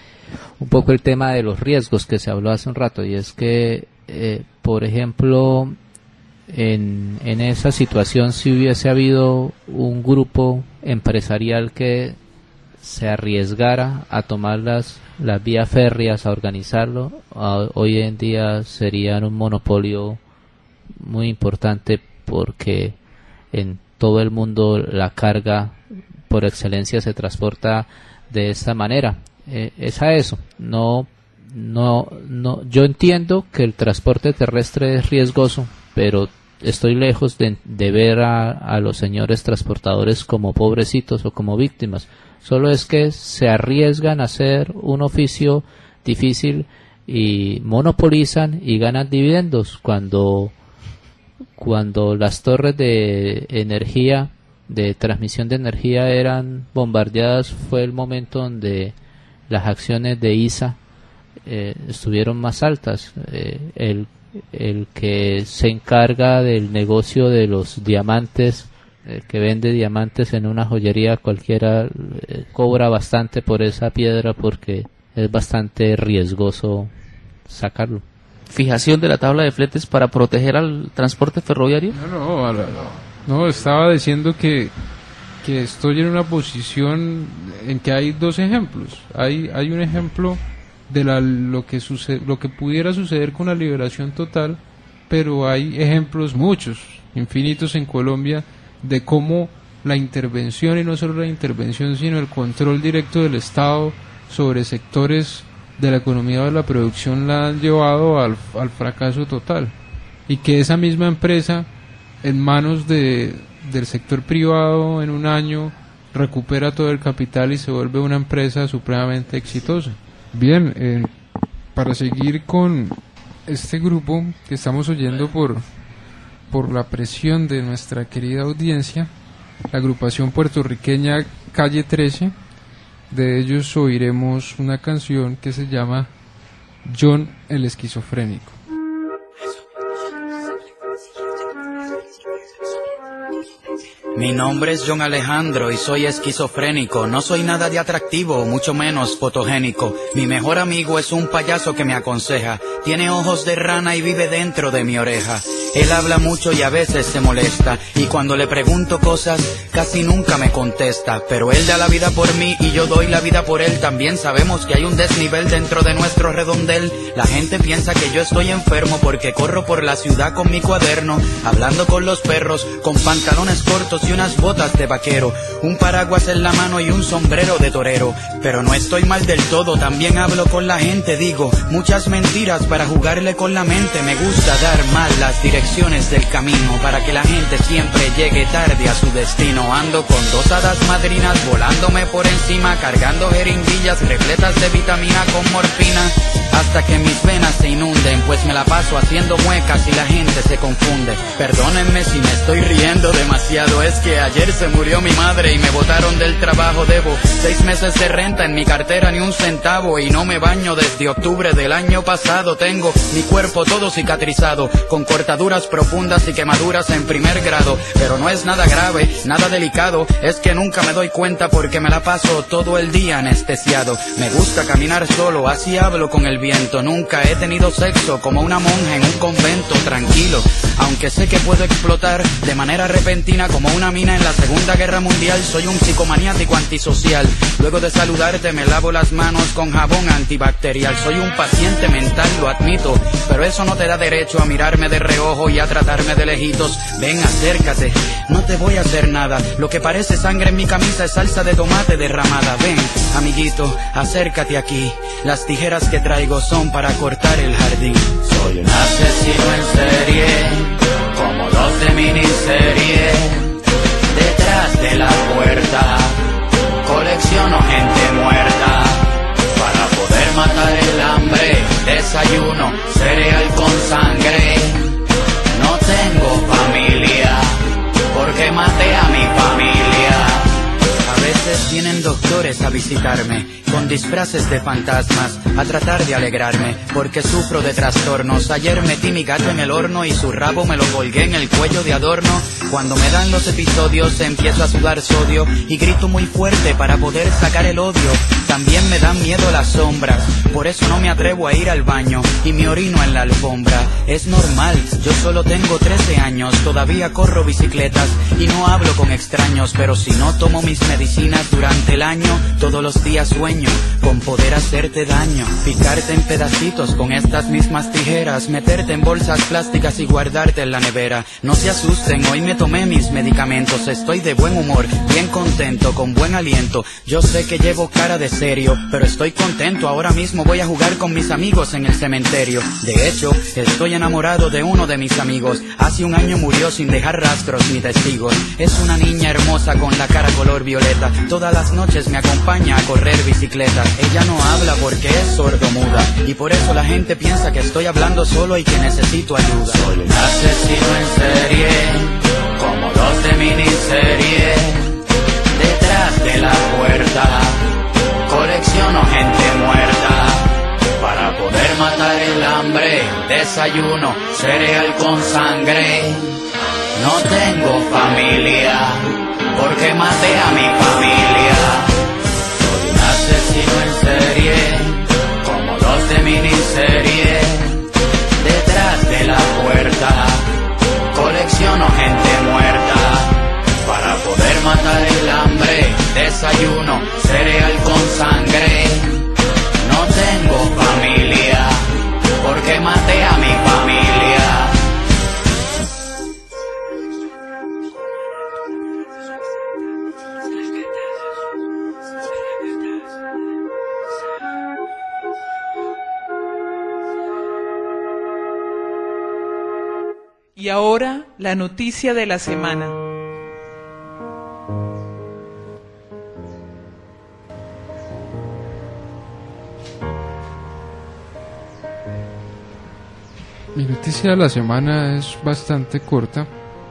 S2: un poco el tema de los riesgos que se habló hace un rato, y es que, eh, por ejemplo, en, en esa situación, si hubiese habido un grupo empresarial que se arriesgara a tomar las, las vías férreas, a organizarlo, a, hoy en día serían un monopolio muy importante, porque en todo el mundo la carga por excelencia se transporta de esta manera. Eh, es a eso. No, no, no. Yo entiendo que el transporte terrestre es riesgoso, pero estoy lejos de, de ver a, a los señores transportadores como pobrecitos o como víctimas. Solo es que se arriesgan a hacer un oficio difícil y monopolizan y ganan dividendos. Cuando, cuando las torres de energía, de transmisión de energía eran bombardeadas, fue el momento donde las acciones de I S A eh, estuvieron más altas. Eh, el el que se encarga del negocio de los diamantes, el que vende diamantes en una joyería cualquiera, eh, cobra bastante por esa piedra porque es bastante riesgoso sacarlo.
S3: ¿Fijación de la tabla de fletes para proteger al transporte ferroviario?
S4: No, no, a la- no, estaba diciendo que, que estoy en una posición en que hay dos ejemplos. Hay, hay un ejemplo de la, lo que sucede, lo que pudiera suceder con la liberación total, pero hay ejemplos muchos, infinitos en Colombia, de cómo la intervención, y no solo la intervención, sino el control directo del Estado sobre sectores de la economía o de la producción la han llevado al, al fracaso total, y que esa misma empresa en manos de, del sector privado en un año recupera todo el capital y se vuelve una empresa supremamente exitosa. Bien, eh, para seguir con este grupo que estamos oyendo por, por la presión de nuestra querida audiencia, la agrupación puertorriqueña Calle trece, de ellos oiremos una canción que se llama John el Esquizofrénico.
S8: Mi nombre es John Alejandro y soy esquizofrénico. No soy nada de atractivo, mucho menos fotogénico. Mi mejor amigo es un payaso que me aconseja. Tiene ojos de rana y vive dentro de mi oreja. Él habla mucho y a veces se molesta, y cuando le pregunto cosas casi nunca me contesta. Pero él da la vida por mí y yo doy la vida por él. También sabemos que hay un desnivel dentro de nuestro redondel. La gente piensa que yo estoy enfermo porque corro por la ciudad con mi cuaderno, hablando con los perros, con pantalones cortos y unas botas de vaquero, un paraguas en la mano y un sombrero de torero. Pero no estoy mal del todo, también hablo con la gente, digo muchas mentiras para jugarle con la mente. Me gusta dar mal las direcciones del camino para que la gente siempre llegue tarde a su destino. Ando con dos hadas madrinas volándome por encima, cargando jeringuillas repletas de vitamina con morfina, hasta que mis venas se inunden, pues me la paso haciendo muecas y la gente se confunde. Perdónenme si me estoy riendo demasiado, es que ayer se murió mi madre y me botaron del trabajo. Debo seis meses de renta, en mi cartera ni un centavo, y no me baño desde octubre del año pasado. Tengo mi cuerpo todo cicatrizado, con cortaduras profundas y quemaduras en primer grado. Pero no es nada grave, nada delicado, es que nunca me doy cuenta porque me la paso todo el día anestesiado. Me gusta caminar solo, así hablo con el viento. Nunca he tenido sexo como una monja en un convento, tranquilo, aunque sé que puedo explotar de manera repentina como una mina en la Segunda Guerra Mundial. Soy un psicomaniático antisocial. Luego de saludarte me lavo las manos con jabón antibacterial. Soy un paciente mental, lo admito, pero eso no te da derecho a mirarme de reojo y a tratarme de lejitos. Ven, acércate, no te voy a hacer nada. Lo que parece sangre en mi camisa es salsa de tomate derramada. Ven, amiguito, acércate aquí. Las tijeras que traigo son para cortar el jardín. Soy un asesino en serie, como los de miniserie. Detrás de la puerta colecciono gente muerta, para poder matar el hambre. Desayuno cereal con sangre. No tengo familia porque maté a mi familia. A veces vienen doctores a visitarme con disfraces de fantasmas a tratar de alegrarme, porque sufro de trastornos. Ayer metí mi gato en el horno y su rabo me lo colgué en el cuello de adorno. Cuando me dan los episodios empiezo a sudar sodio y grito muy fuerte para poder sacar el odio. También me dan miedo las sombras, por eso no me atrevo a ir al baño y me orino en la alfombra. Es normal, yo solo tengo trece años, todavía corro bicicletas y no hablo con extraños. Pero si no tomo mis medicinas durante el el año, todos los días sueño con poder hacerte daño, picarte en pedacitos con estas mismas tijeras, meterte en bolsas plásticas y guardarte en la nevera. No se asusten, hoy me tomé mis medicamentos, estoy de buen humor, bien contento, con buen aliento. Yo sé que llevo cara de serio, pero estoy contento, ahora mismo voy a jugar con mis amigos en el cementerio. De hecho, estoy enamorado de uno de mis amigos, hace un año murió sin dejar rastros ni testigos. Es una niña hermosa con la cara color violeta, todas las noches me acompaña a correr bicicleta. Ella no habla porque es sordomuda, y por eso la gente piensa que estoy hablando solo y que necesito ayuda. Soy un asesino en serie, como los de miniserie, detrás de la puerta colecciono gente muerta, para poder matar el hambre, desayuno cereal con sangre. No tengo familia, porque maté a mi familia. Soy un asesino en serie, como los de miniserie, detrás de la puerta colecciono gente muerta, para poder matar el hambre, desayuno cereal con sangre. No tengo familia, porque maté a mi familia.
S1: Y ahora la noticia de la semana.
S4: Mi noticia de la semana es bastante corta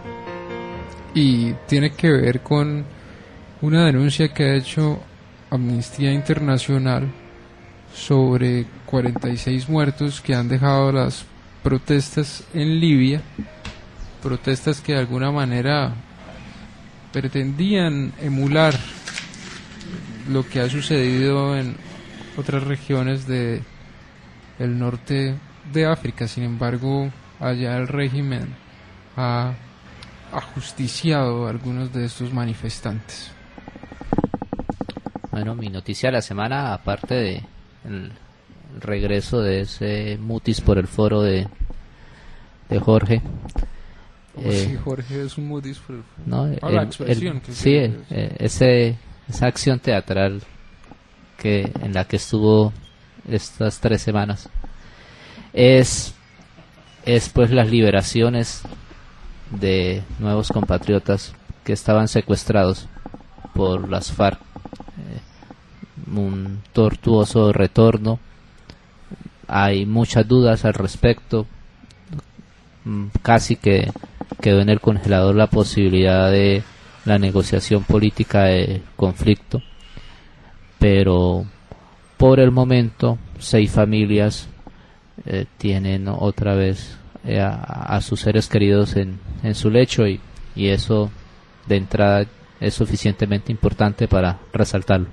S4: y tiene que ver con una denuncia que ha hecho Amnistía Internacional sobre cuarenta y seis muertos que han dejado las protestas en Libia, protestas que de alguna manera pretendían emular lo que ha sucedido en otras regiones de el norte de África. Sin embargo, allá el régimen ha ajusticiado a algunos de estos manifestantes.
S2: Bueno, mi noticia de la semana, aparte de el regreso de ese mutis por el foro de, de Jorge.
S4: Eh, sí, Jorge es un mutis por el foro.
S2: No,
S4: ah,
S2: el,
S4: la expresión.
S2: El,
S4: que
S2: sí, eh, ese, esa acción teatral que en la que estuvo estas tres semanas es, es pues las liberaciones de nuevos compatriotas que estaban secuestrados por las FARC. Eh, un tortuoso retorno. Hay muchas dudas al respecto. Casi que quedó en el congelador la posibilidad de la negociación política de conflicto, pero por el momento seis familias eh, tienen otra vez eh, a, a sus seres queridos en, en su lecho, y, y eso de entrada es suficientemente importante para resaltarlo.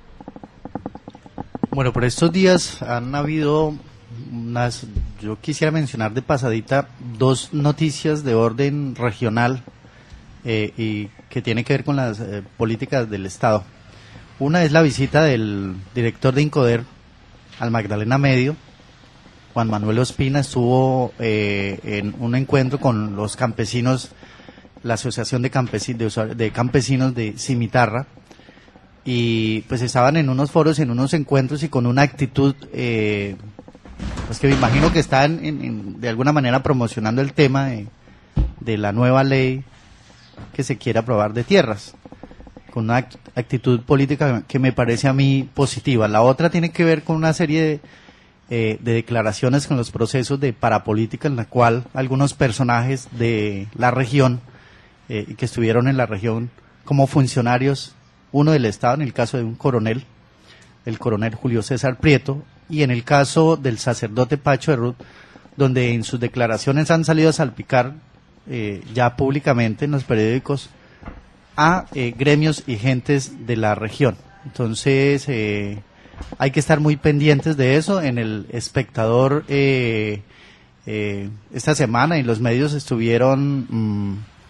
S6: Bueno, por estos días han habido unas, yo quisiera mencionar de pasadita dos noticias de orden regional eh, y que tiene que ver con las eh, políticas del Estado. Una es la visita del director de INCODER al Magdalena Medio. Juan Manuel Ospina estuvo eh, en un encuentro con los campesinos, la Asociación de, Campesi- de, Usuar- de Campesinos de Cimitarra, y pues estaban en unos foros, en unos encuentros y con una actitud, eh, pues que me imagino que están en, en, de alguna manera promocionando el tema de, de la nueva ley que se quiere aprobar de tierras, con una act- actitud política que me parece a mí positiva. La otra tiene que ver con una serie de, eh, de declaraciones con los procesos de parapolítica, en la cual algunos personajes de la región, eh, que estuvieron en la región como funcionarios, uno del Estado, en el caso de un coronel, el coronel Julio César Prieto, y en el caso del sacerdote Pacho de Ruth, donde en sus declaraciones han salido a salpicar eh, ya públicamente en los periódicos a eh, gremios y gentes de la región. Entonces eh, hay que estar muy pendientes de eso. En El Espectador eh, eh, esta semana y los medios estuvieron mmm,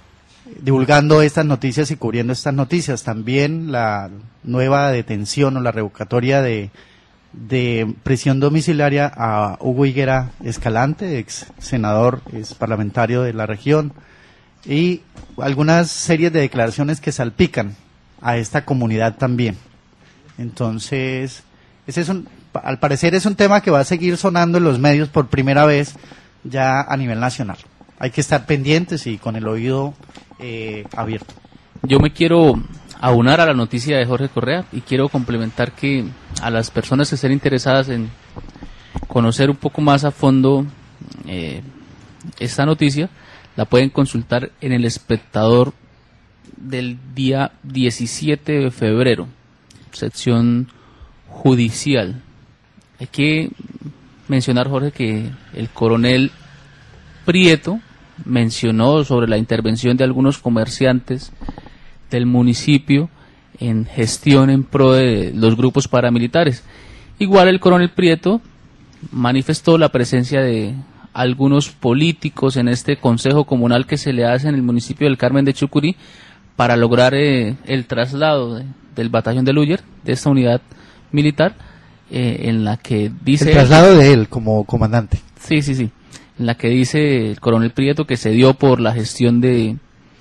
S6: divulgando estas noticias y cubriendo estas noticias. También la nueva detención o la revocatoria de, de prisión domiciliaria a Hugo Higuera Escalante, ex senador, ex parlamentario de la región, y algunas series de declaraciones que salpican a esta comunidad también. Entonces, ese es un, al parecer es un tema que va a seguir sonando en los medios por primera vez ya a nivel nacional. Hay que estar pendientes y con el oído eh, abierto.
S3: Yo me quiero aunar a la noticia de Jorge Correa y quiero complementar que a las personas que estén interesadas en conocer un poco más a fondo eh, esta noticia, la pueden consultar en El Espectador del día diecisiete de febrero, sección judicial. Hay que mencionar, Jorge, que el coronel Prieto mencionó sobre la intervención de algunos comerciantes del municipio en gestión en pro de los grupos paramilitares. Igual el coronel Prieto manifestó la presencia de algunos políticos en este consejo comunal que se le hace en el municipio del Carmen de Chucurí para lograr eh, el traslado de, del batallón de Luyer, de esta unidad militar, eh, en la que dice...
S6: El traslado él, de él como comandante.
S3: Sí, sí, sí. En la que dice el coronel Prieto que se dio por la gestión de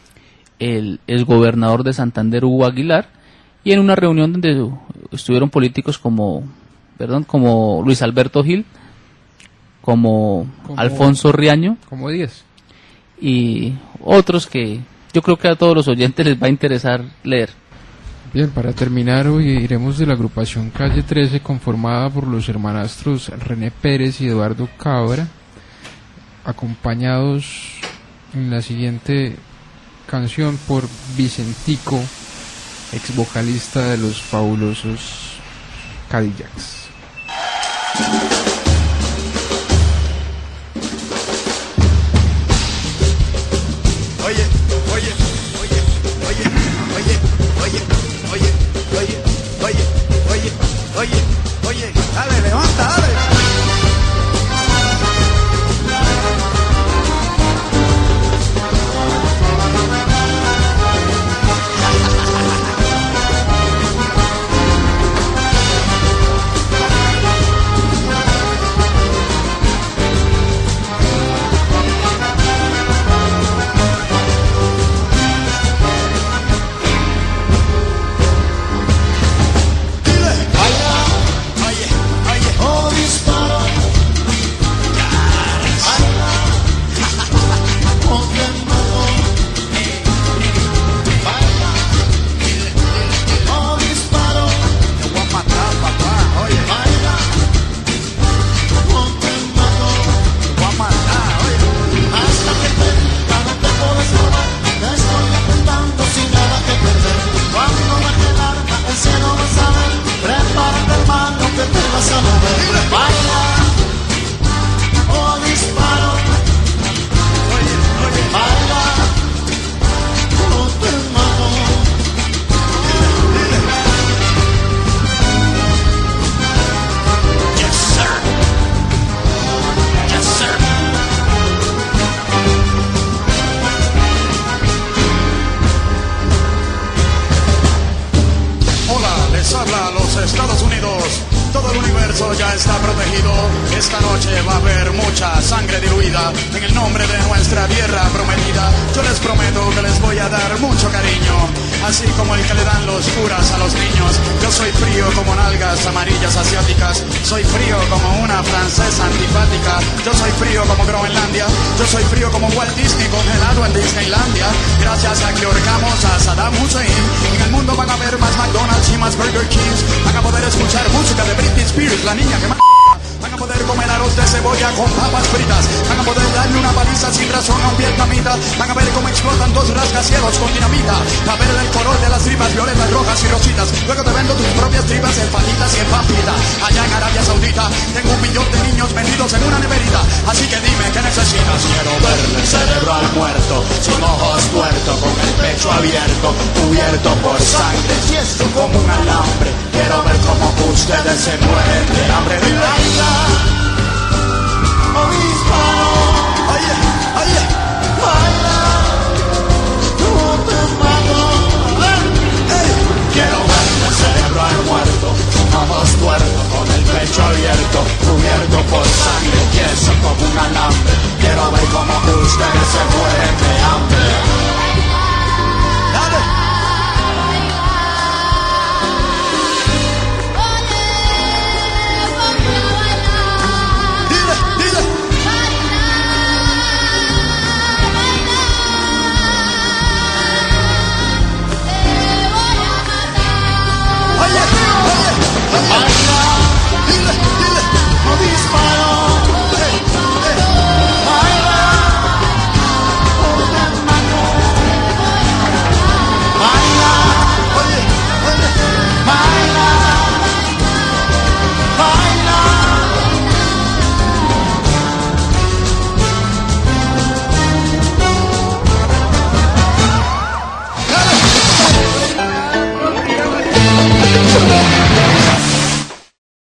S3: el exgobernador de Santander, Hugo Aguilar, y en una reunión donde estuvieron políticos como, perdón, como Luis Alberto Gil, como, como Alfonso Riaño,
S4: como diez,
S3: y otros que yo creo que a todos los oyentes les va a interesar leer.
S4: Bien, para terminar, hoy iremos de la agrupación Calle trece, conformada por los hermanastros René Pérez y Eduardo Cabra, acompañados en la siguiente canción por Vicentico, ex vocalista de los fabulosos Cadillacs.
S9: Oye, oye, oye, oye, oye, oye, oye, oye, oye, oye, oye, oye, dale, levanta, dale. Estados Unidos, todo el universo ya está protegido. Esta noche va a haber mucha sangre diluida en el nombre de nuestra tierra prometida. Yo les prometo que les voy a dar mucho cariño, así como el que le dan los curas a los niños. Yo soy frío como nalgas amarillas asiáticas, soy frío como una francesa antipática. Yo soy frío como Groenlandia, yo soy frío como Walt Disney congelado en Disneylandia. Gracias a que ahorcamos a Saddam Hussein, en el mundo van a haber más McDonald's y más Burger Kings. Van a poder escuchar música de Britney Spears, la niña que más... Van a poder comer arroz de cebolla con papas fritas. Van a poder darle una paliza sin razón a un vietnamita. Van a ver cómo explotan dos rascacielos con dinamita. Va a ver el color de las tripas violetas, rojas y rositas. Luego te vendo tus propias tripas en fajitas y en pampita. Allá en Arabia Saudita tengo un millón de niños vendidos en una neverita. Así que dime, ¿qué necesitas? Quiero verle el cerebro al muerto, sin ojos tuertos, con el pecho abierto, cubierto por sangre, tieso como un alambre. Quiero ver cómo ustedes se mueren de hambre. ¡Baila!